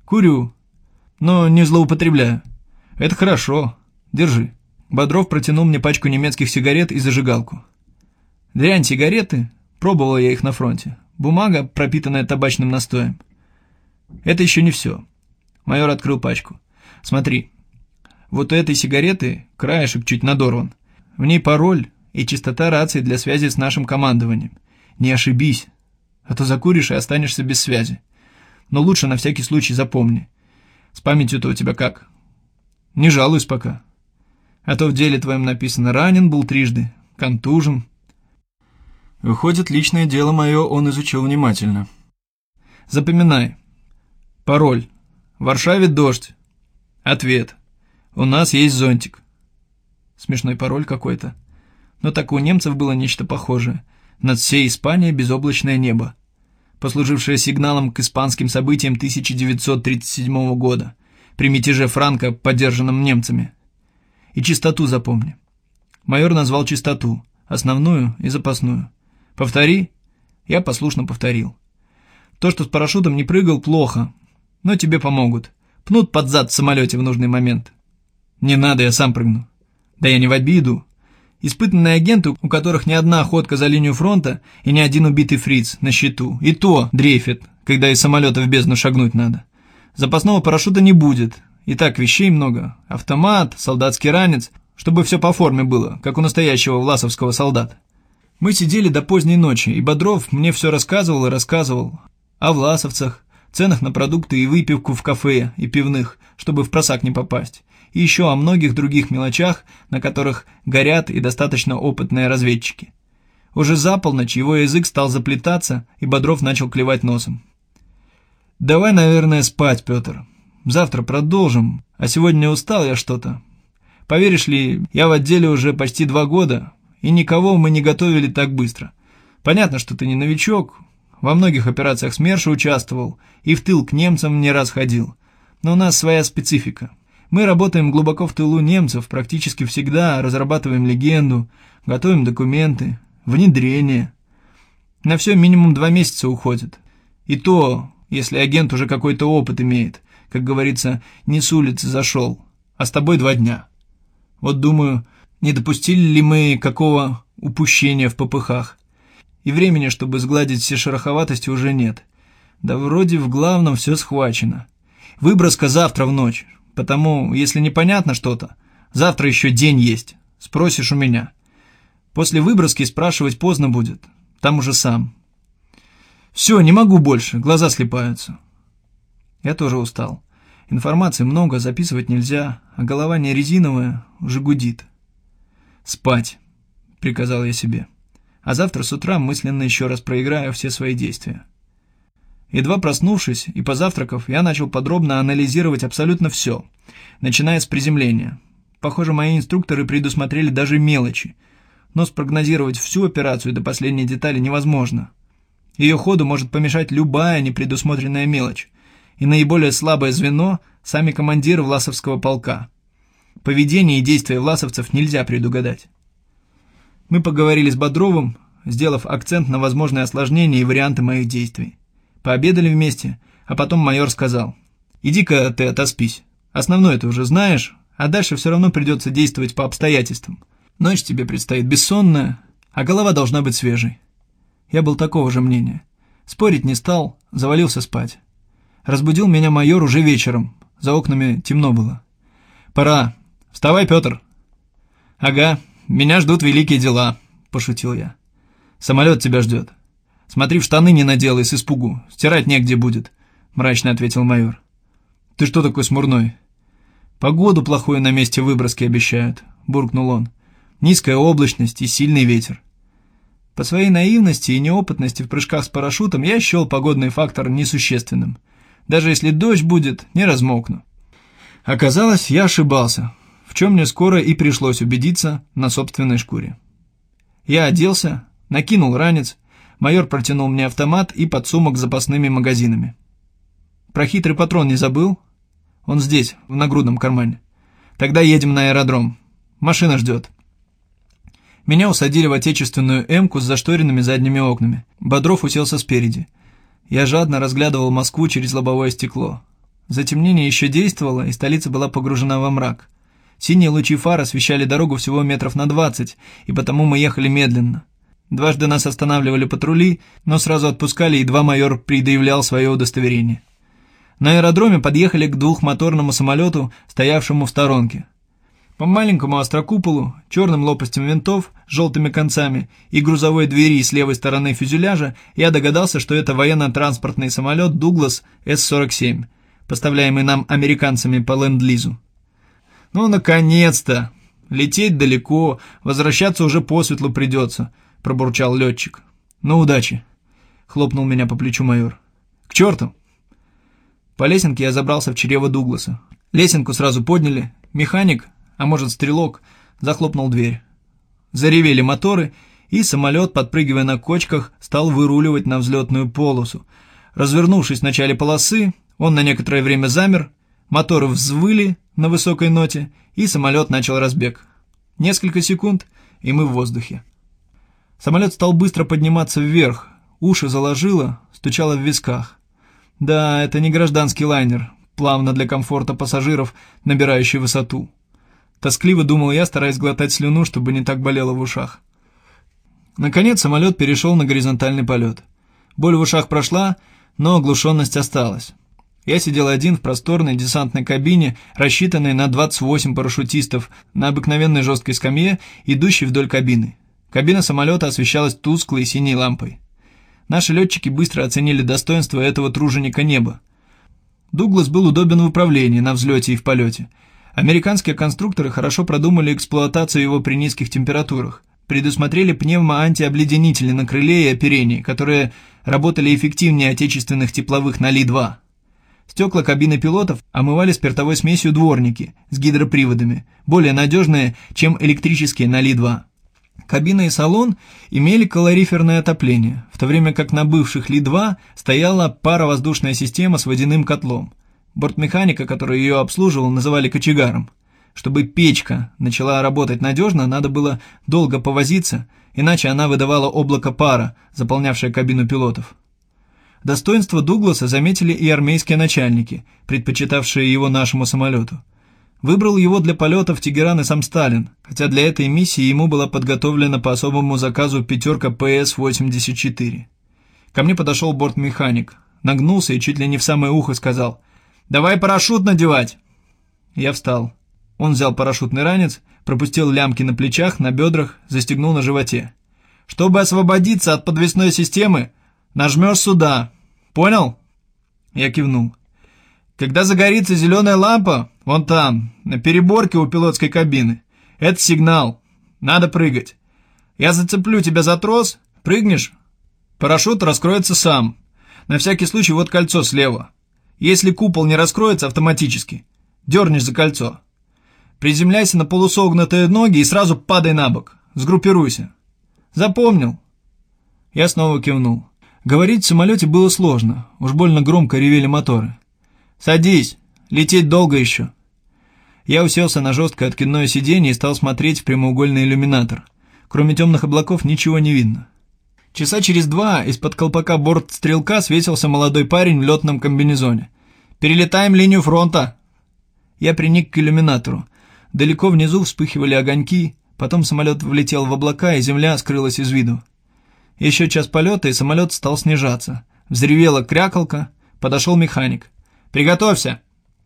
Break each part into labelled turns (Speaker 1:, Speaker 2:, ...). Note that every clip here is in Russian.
Speaker 1: Курю, но не злоупотребляю. Это хорошо. Держи. Бодров протянул мне пачку немецких сигарет и зажигалку. Дрянь сигареты, пробовал я их на фронте. Бумага, пропитанная табачным настоем. Это еще не все. Майор открыл пачку. Смотри, вот у этой сигареты краешек чуть надорван. В ней пароль и частота рации для связи с нашим командованием. Не ошибись, а то закуришь и останешься без связи. Но лучше на всякий случай запомни. С памятью-то у тебя как? Не жалуюсь пока. А то в деле твоем написано: ранен был трижды, контужен. Выходит, личное дело мое он изучил внимательно. Запоминай. Пароль. В Варшаве дождь. Ответ. У нас есть зонтик. Смешной пароль какой-то. Но так у немцев было нечто похожее. Над всей Испанией безоблачное небо, послужившее сигналом к испанским событиям 1937 года, при мятеже Франко, поддержанном немцами. И частоту запомни. Майор назвал частоту, основную и запасную. Повтори. Я послушно повторил. То, что с парашютом не прыгал, плохо, но тебе помогут. Пнут под зад в самолете в нужный момент. Не надо, я сам прыгну. Да я не в обиду. Испытанные агенты, у которых ни одна охотка за линию фронта и ни один убитый фриц на счету, и то дрейфят, когда из самолета в бездну шагнуть надо. Запасного парашюта не будет. И так вещей много. Автомат, солдатский ранец, чтобы все по форме было, как у настоящего власовского солдата. Мы сидели до поздней ночи, и Бодров мне все рассказывал и рассказывал. О власовцах, ценах на продукты и выпивку в кафе и пивных, чтобы в просак не попасть. И еще о многих других мелочах, на которых горят и достаточно опытные разведчики. Уже за полночь его язык стал заплетаться, и Бодров начал клевать носом. «Давай, наверное, спать, Петр. Завтра продолжим, а сегодня устал я что-то. Поверишь ли, я в отделе уже почти 2 года, и никого мы не готовили так быстро. Понятно, что ты не новичок, во многих операциях СМЕРШа участвовал и в тыл к немцам не раз ходил. Но у нас своя специфика. Мы работаем глубоко в тылу немцев, практически всегда разрабатываем легенду, готовим документы, внедрение. На все минимум 2 месяца уходит. И то, если агент уже какой-то опыт имеет, как говорится, не с улицы зашел, а с тобой 2 дня. Вот думаю, не допустили ли мы какого упущения в попыхах. И времени, чтобы сгладить все шероховатости, уже нет. Да вроде в главном все схвачено. Выброска завтра в ночь. Потому, если непонятно что-то, завтра еще день есть. Спросишь у меня. После выброски спрашивать поздно будет. Там уже сам. Все, не могу больше, глаза слипаются. Я тоже устал. Информации много, записывать нельзя, а голова не резиновая, уже гудит. «Спать», — приказал я себе. А завтра с утра мысленно еще раз проиграю все свои действия. Едва проснувшись и позавтракав, я начал подробно анализировать абсолютно все, начиная с приземления. Похоже, мои инструкторы предусмотрели даже мелочи, но спрогнозировать всю операцию до последней детали невозможно. Ее ходу может помешать любая непредусмотренная мелочь, и наиболее слабое звено – сами командиры Власовского полка. Поведение и действия власовцев нельзя предугадать. Мы поговорили с Бодровым, сделав акцент на возможные осложнения и варианты моих действий. Пообедали вместе, а потом майор сказал: «Иди-ка ты отоспись. Основное ты уже знаешь, а дальше все равно придется действовать по обстоятельствам. Ночь тебе предстоит бессонная, а голова должна быть свежей». Я был такого же мнения. Спорить не стал, завалился спать. Разбудил меня майор уже вечером, за окнами темно было. «Пора. Вставай, Петр». «Ага, меня ждут великие дела», – пошутил я. «Самолет тебя ждет. Смотри, в штаны не наделай с испугу, стирать негде будет», – мрачно ответил майор. «Ты что такой смурной?» «Погоду плохую на месте выброски обещают», – буркнул он. «Низкая облачность и сильный ветер». По своей наивности и неопытности в прыжках с парашютом я счел погодный фактор несущественным. Даже если дождь будет, не размокну. Оказалось, я ошибался, в чем мне скоро и пришлось убедиться на собственной шкуре. Я оделся, накинул ранец, майор протянул мне автомат и подсумок с запасными магазинами. «Про хитрый патрон не забыл? Он здесь, в нагрудном кармане. Тогда едем на аэродром. Машина ждет». Меня усадили в отечественную «Эмку» с зашторенными задними окнами. Бодров уселся спереди. Я жадно разглядывал Москву через лобовое стекло. Затемнение еще действовало, и столица была погружена во мрак. Синие лучи фар освещали дорогу всего метров на 20, и потому мы ехали медленно. Дважды нас останавливали патрули, но сразу отпускали, едва майор предъявлял свое удостоверение. На аэродроме подъехали к двухмоторному самолету, стоявшему в сторонке. По маленькому острокуполу, черным лопастям винтов, желтыми концами и грузовой двери с левой стороны фюзеляжа я догадался, что это военно-транспортный самолет «Дуглас С-47», поставляемый нам американцами по ленд-лизу. «Ну, наконец-то! Лететь далеко, возвращаться уже посветлу придется», — пробурчал летчик. «Ну, удачи!» — хлопнул меня по плечу майор. «К черту!» По лесенке я забрался в чрево Дугласа. Лесенку сразу подняли. Механик, а может стрелок, захлопнул дверь. Заревели моторы, и самолет, подпрыгивая на кочках, стал выруливать на взлетную полосу. Развернувшись в начале полосы, он на некоторое время замер, моторы взвыли на высокой ноте, и самолет начал разбег. Несколько секунд, и мы в воздухе. Самолет стал быстро подниматься вверх, уши заложило, стучало в висках. Да, это не гражданский лайнер, плавно для комфорта пассажиров, набирающий высоту. Тоскливо думал я, стараясь глотать слюну, чтобы не так болело в ушах. Наконец самолет перешел на горизонтальный полет. Боль в ушах прошла, но оглушенность осталась. Я сидел один в просторной десантной кабине, рассчитанной на 28 парашютистов, на обыкновенной жесткой скамье, идущей вдоль кабины. Кабина самолета освещалась тусклой синей лампой. Наши летчики быстро оценили достоинство этого труженика неба. Дуглас был удобен в управлении, на взлете и в полете. Американские конструкторы хорошо продумали эксплуатацию его при низких температурах, предусмотрели пневмо-антиобледенители на крыле и оперении, которые работали эффективнее отечественных тепловых на Ли-2. Стекла кабины пилотов омывали спиртовой смесью дворники с гидроприводами, более надежные, чем электрические на Ли-2. Кабина и салон имели калориферное отопление, в то время как на бывших Ли-2 стояла паровоздушная система с водяным котлом. Бортмеханика, который ее обслуживал, называли кочегаром. Чтобы печка начала работать надежно, надо было долго повозиться, иначе она выдавала облако пара, заполнявшее кабину пилотов. Достоинство Дугласа заметили и армейские начальники, предпочитавшие его нашему самолету. Выбрал его для полета в Тегеран и сам Сталин, хотя для этой миссии ему была подготовлена по особому заказу пятерка ПС-84. Ко мне подошел бортмеханик, нагнулся и чуть ли не в самое ухо сказал: «Давай парашют надевать!» Я встал. Он взял парашютный ранец, пропустил лямки на плечах, на бедрах, застегнул на животе. «Чтобы освободиться от подвесной системы, нажмешь сюда. Понял?» Я кивнул. «Когда загорится зеленая лампа, вон там, на переборке у пилотской кабины, это сигнал. Надо прыгать. Я зацеплю тебя за трос, прыгнешь, парашют раскроется сам. На всякий случай вот кольцо слева. Если купол не раскроется автоматически, дернешь за кольцо. Приземляйся на полусогнутые ноги и сразу падай на бок. Сгруппируйся. Запомнил?» Я снова кивнул. Говорить в самолете было сложно, уж больно громко ревели моторы. «Садись, лететь долго еще». Я уселся на жесткое откидное сиденье и стал смотреть в прямоугольный иллюминатор. Кроме темных облаков ничего не видно. Часа через 2 из-под колпака бортстрелка свесился молодой парень в летном комбинезоне. «Перелетаем линию фронта». Я приник к иллюминатору. Далеко внизу вспыхивали огоньки, потом самолет влетел в облака, и земля скрылась из виду. Еще час полета, и самолет стал снижаться. Взревела крякалка, подошел механик. «Приготовься!»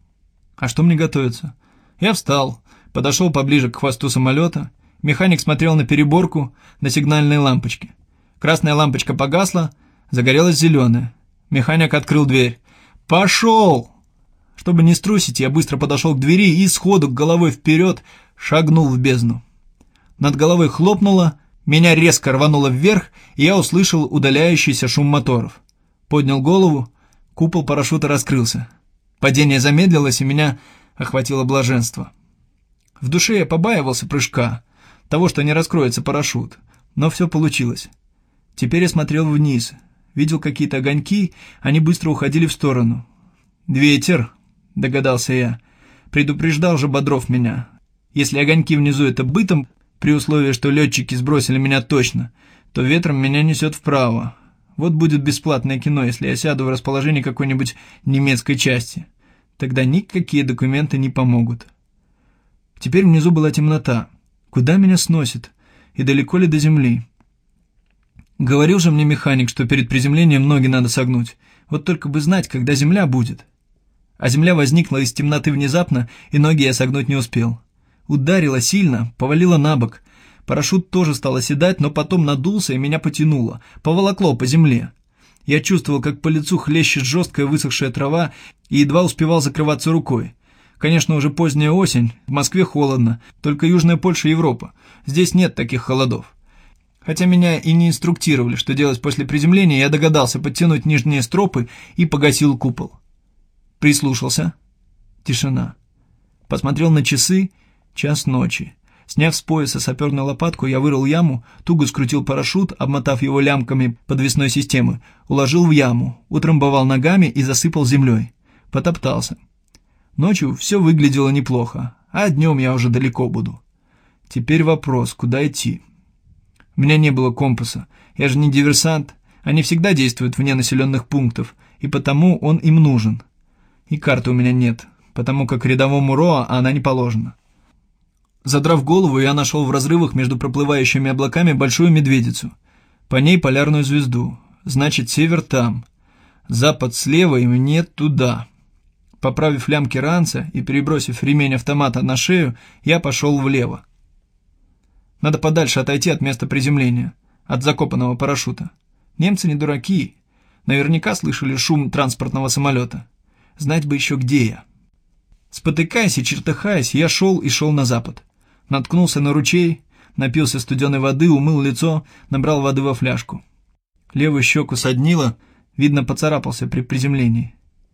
Speaker 1: А что мне готовиться? Я встал, подошел поближе к хвосту самолета. Механик смотрел на переборку, на сигнальные лампочки. Красная лампочка погасла, загорелась зеленая. Механик открыл дверь. «Пошел!» Чтобы не струсить, я быстро подошел к двери и сходу головой вперед шагнул в бездну. Над головой хлопнуло, меня резко рвануло вверх, и я услышал удаляющийся шум моторов. Поднял голову, купол парашюта раскрылся. Падение замедлилось, и меня охватило блаженство. В душе я побаивался прыжка, того, что не раскроется парашют, но все получилось. Теперь я смотрел вниз, видел какие-то огоньки, они быстро уходили в сторону. «Ветер», — догадался я, — предупреждал же Бодров меня. Если огоньки внизу — это бытом, при условии, что летчики сбросили меня точно, то ветром меня несет вправо. Вот будет бесплатное кино, если я сяду в расположении какой-нибудь немецкой части. Тогда никакие документы не помогут. Теперь внизу была темнота. Куда меня сносит? И далеко ли до земли? Говорил же мне механик, что перед приземлением ноги надо согнуть. Вот только бы знать, когда земля будет. А земля возникла из темноты внезапно, и ноги я согнуть не успел. Ударила сильно, повалила на бок. Парашют тоже стал оседать, но потом надулся и меня потянуло, поволокло по земле. Я чувствовал, как по лицу хлещет жесткая высохшая трава, и едва успевал закрываться рукой. Конечно, уже поздняя осень, в Москве холодно, только Южная Польша и Европа. Здесь нет таких холодов. Хотя меня и не инструктировали, что делать после приземления, я догадался подтянуть нижние стропы и погасил купол. Прислушался. Тишина. Посмотрел на часы. 1:00 ночи. Сняв с пояса саперную лопатку, я вырыл яму, туго скрутил парашют, обмотав его лямками подвесной системы, уложил в яму, утрамбовал ногами и засыпал землей. Потоптался. Ночью все выглядело неплохо, а днем я уже далеко буду. Теперь вопрос, куда идти? У меня не было компаса, я же не диверсант, они всегда действуют вне населенных пунктов, и потому он им нужен. И карты у меня нет, потому как рядовому РОА она не положена. Задрав голову, я нашел в разрывах между проплывающими облаками большую медведицу. По ней полярную звезду, значит, север там. Запад слева и мне туда. Поправив лямки ранца и перебросив ремень автомата на шею, я пошел влево. Надо подальше отойти от места приземления, от закопанного парашюта. Немцы не дураки, наверняка слышали шум транспортного самолета. Знать бы еще, где я. Спотыкаясь и чертыхаясь, я шел на запад. Наткнулся на ручей, напился студеной воды, умыл лицо, набрал воды во фляжку. Левую щеку соднило, видно, поцарапался при приземлении.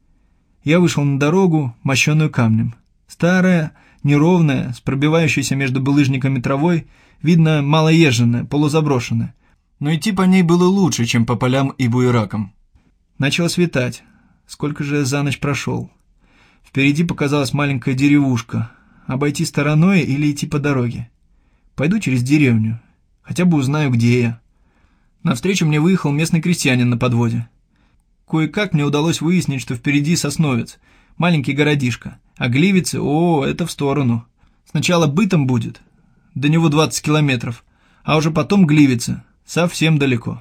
Speaker 1: Я вышел на дорогу, мощенную камнем. Старая, неровная, с пробивающейся между булыжниками травой, видно, малоезженная, полузаброшенная. Но идти по ней было лучше, чем по полям и буеракам. Начало светать. Сколько же я за ночь прошел? Впереди показалась маленькая деревушка. Обойти стороной или идти по дороге? Пойду через деревню. Хотя бы узнаю, где я. Навстречу мне выехал местный крестьянин на подводе. Кое-как мне удалось выяснить, что впереди Сосновец, маленький городишко, а Гливицы, это в сторону. Сначала Бытом будет, до него 20 километров, а уже потом Гливицы, совсем далеко.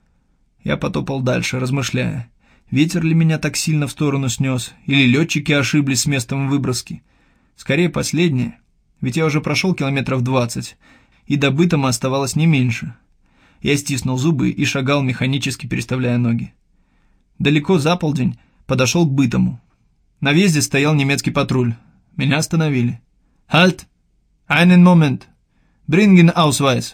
Speaker 1: Я потопал дальше, размышляя, ветер ли меня так сильно в сторону снес, или летчики ошиблись с местом выброски. Скорее последнее, ведь я уже прошел километров 20, и до Бытома оставалось не меньше. Я стиснул зубы и шагал, механически переставляя ноги. Далеко за полдень подошел к Бытому. На въезде стоял немецкий патруль. Меня остановили. «Halt! Einen Moment! Bringen Ausweis!»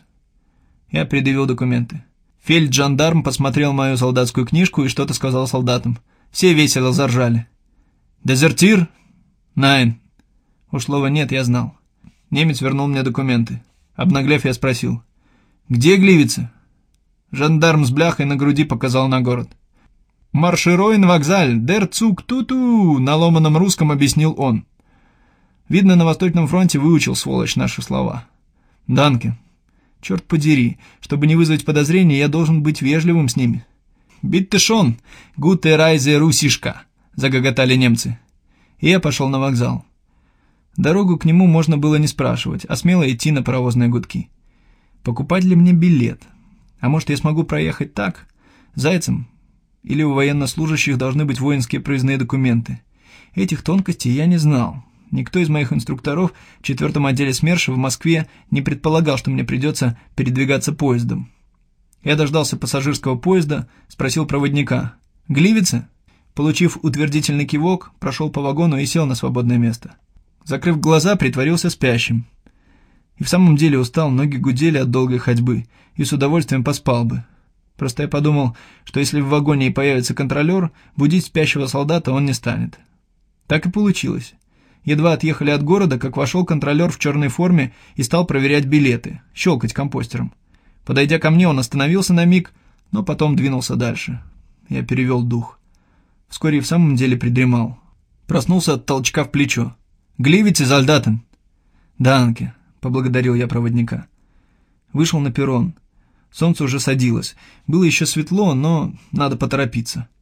Speaker 1: Я предъявил документы. Фельджандарм посмотрел мою солдатскую книжку и что-то сказал солдатам. Все весело заржали. «Дезертир?» «Nein». Уж слова «нет» я знал. Немец вернул мне документы. Обнаглев, я спросил. «Где Гливицы?» Жандарм с бляхой на груди показал на город. «Маршируйн вокзаль, дер цуг ту-ту», на ломаном русском объяснил он. Видно, на Восточном фронте выучил, сволочь, наши слова. «Данке. Черт подери, чтобы не вызвать подозрений, я должен быть вежливым с ними». «Битте шон, гуте райзе русишка», загоготали немцы. И я пошел на вокзал. Дорогу к нему можно было не спрашивать, а смело идти на паровозные гудки. Покупать ли мне билет? А может, я смогу проехать так, зайцем? Или у военнослужащих должны быть воинские проездные документы? Этих тонкостей я не знал. Никто из моих инструкторов в 4-м отделе СМЕРШа в Москве не предполагал, что мне придется передвигаться поездом. Я дождался пассажирского поезда, спросил проводника. «Гливицы?» Получив утвердительный кивок, прошел по вагону и сел на свободное место. Закрыв глаза, притворился спящим. И в самом деле устал, ноги гудели от долгой ходьбы, и с удовольствием поспал бы. Просто я подумал, что если в вагоне и появится контролер, будить спящего солдата он не станет. Так и получилось. Едва отъехали от города, как вошел контролер в черной форме и стал проверять билеты, щелкать компостером. Подойдя ко мне, он остановился на миг, но потом двинулся дальше. Я перевел дух. Вскоре и в самом деле придремал. Проснулся от толчка в плечо. «Гливицы, солдатен!» «Данке», — поблагодарил я проводника. Вышел на перрон. Солнце уже садилось. Было еще светло, но надо поторопиться.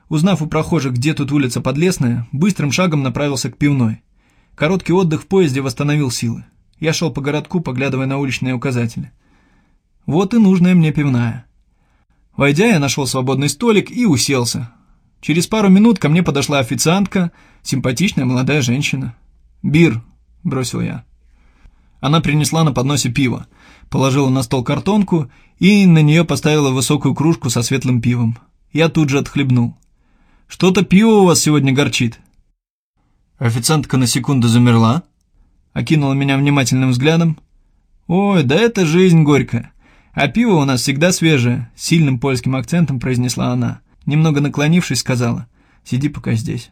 Speaker 1: Узнав у прохожих, где тут улица Подлесная, быстрым шагом направился к пивной. Короткий отдых в поезде восстановил силы. Я шел по городку, поглядывая на уличные указатели. Вот и нужная мне пивная. Войдя, я нашел свободный столик и уселся. Через пару минут ко мне подошла официантка, симпатичная молодая женщина. «Бир», — бросил я. Она принесла на подносе пиво, положила на стол картонку и на нее поставила высокую кружку со светлым пивом. Я тут же отхлебнул. «Что-то пиво у вас сегодня горчит». Официантка на секунду замерла, окинула меня внимательным взглядом. «Ой, да это жизнь горькая. А пиво у нас всегда свежее», — сильным польским акцентом произнесла она. Немного наклонившись, сказала: «Сиди пока здесь».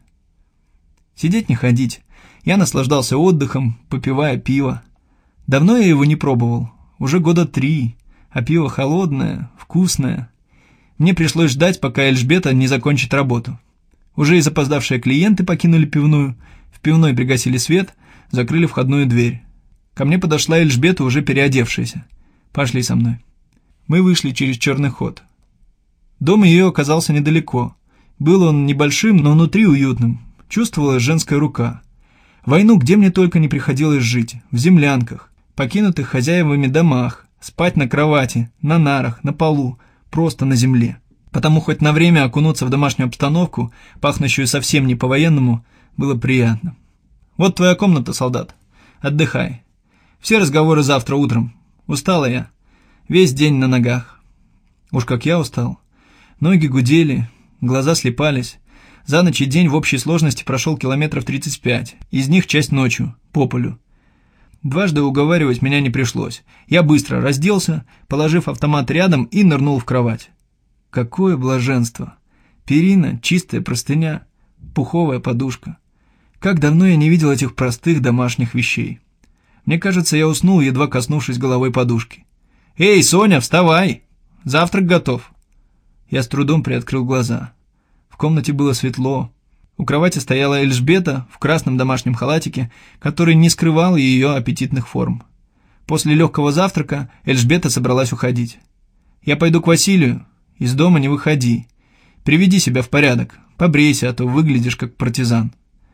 Speaker 1: Сидеть не ходить. Я наслаждался отдыхом, попивая пиво. Давно я его не пробовал, уже года 3, а пиво холодное, вкусное. Мне пришлось ждать, пока Эльжбета не закончит работу. Уже и запоздавшие клиенты покинули пивную, в пивной пригасили свет, закрыли входную дверь. Ко мне подошла Эльжбета, уже переодевшаяся. «Пошли со мной». Мы вышли через черный ход. Дом ее оказался недалеко. Был он небольшим, но внутри уютным. Чувствовалась женская рука. Войну где мне только не приходилось жить. В землянках, покинутых хозяевами домах, спать на кровати, на нарах, на полу, просто на земле. Потому хоть на время окунуться в домашнюю обстановку, пахнущую совсем не по-военному, было приятно. «Вот твоя комната, солдат. Отдыхай. Все разговоры завтра утром. Устала я. Весь день на ногах». Уж как я устал. Ноги гудели, глаза слепались. За ночь и день в общей сложности прошел километров 35, из них часть ночью, по полю. Дважды уговаривать меня не пришлось. Я быстро разделся, положив автомат рядом, и нырнул в кровать. Какое блаженство! Перина, чистая простыня, пуховая подушка. Как давно я не видел этих простых домашних вещей. Мне кажется, я уснул, едва коснувшись головой подушки. «Эй, Соня, вставай! Завтрак готов!» Я с трудом приоткрыл глаза. В комнате было светло. У кровати стояла Эльжбета в красном домашнем халатике, который не скрывал ее аппетитных форм. После легкого завтрака Эльжбета собралась уходить. «Я пойду к Василию. Из дома не выходи. Приведи себя в порядок. Побрейся, а то выглядишь как партизан».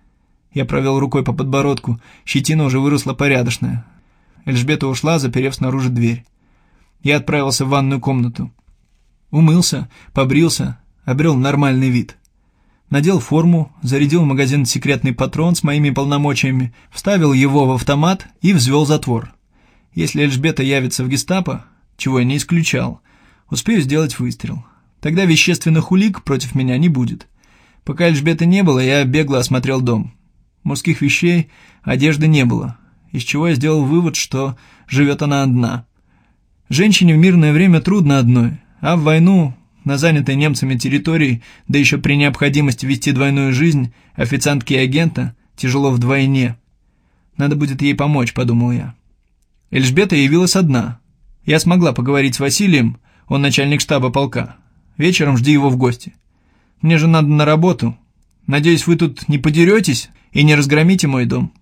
Speaker 1: Я провел рукой по подбородку. Щетина уже выросла порядочная. Эльжбета ушла, заперев снаружи дверь. Я отправился в ванную комнату. Умылся, побрился, обрел нормальный вид. Надел форму, зарядил в магазин секретный патрон с моими полномочиями, вставил его в автомат и взвел затвор. Если Эльжбета явится в гестапо, чего я не исключал, успею сделать выстрел. Тогда вещественных улик против меня не будет. Пока Эльжбеты не было, я бегло осмотрел дом. Мужских вещей, одежды не было, из чего я сделал вывод, что живет она одна. Женщине в мирное время трудно одной, а в войну, на занятой немцами территории, да еще при необходимости вести двойную жизнь, официантки и агента, тяжело вдвойне. Надо будет ей помочь, подумал я. Эльжбета явилась одна. Я смогла поговорить с Василием, он начальник штаба полка. Вечером жди его в гости. Мне же надо на работу. Надеюсь, вы тут не подеретесь и не разгромите мой дом.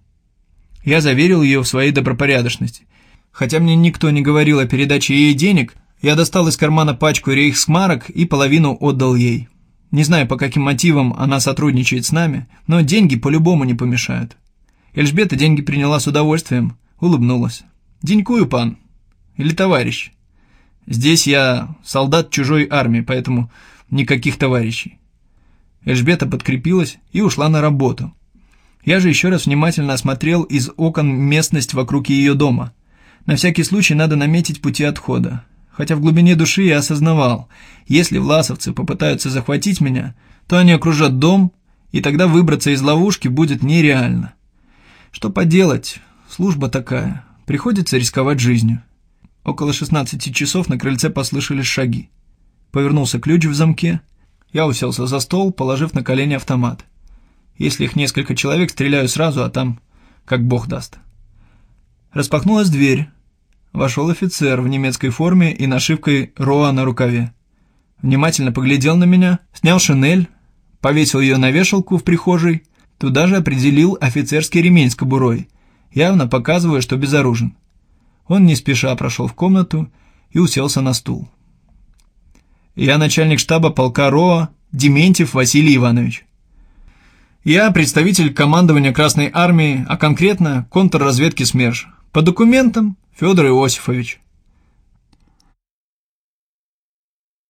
Speaker 1: Я заверил ее в своей добропорядочности. Хотя мне никто не говорил о передаче ей денег, я достал из кармана пачку рейхсмарок и половину отдал ей. Не знаю, по каким мотивам она сотрудничает с нами, но деньги по-любому не помешают. Эльжбета деньги приняла с удовольствием, улыбнулась. «Денькую, пан. Или товарищ. Здесь я солдат чужой армии, поэтому никаких товарищей». Эльжбета подкрепилась и ушла на работу. Я же еще раз внимательно осмотрел из окон местность вокруг ее дома. На всякий случай надо наметить пути отхода. Хотя в глубине души я осознавал, если власовцы попытаются захватить меня, то они окружат дом, и тогда выбраться из ловушки будет нереально. Что поделать, служба такая, приходится рисковать жизнью. Около 16 часов на крыльце послышались шаги. Повернулся ключ в замке, я уселся за стол, положив на колени автомат. Если их несколько человек, стреляю сразу, а там как бог даст. Распахнулась дверь. Вошел офицер в немецкой форме и нашивкой «РОА» на рукаве. Внимательно поглядел на меня, снял шинель, повесил ее на вешалку в прихожей, туда же определил офицерский ремень с кобурой, явно показывая, что безоружен. Он не спеша прошел в комнату и уселся на стул. «Я начальник штаба полка РОА Дементьев Василий Иванович. Я представитель командования Красной Армии, а конкретно контрразведки СМЕРШ. По документам Федор Иосифович.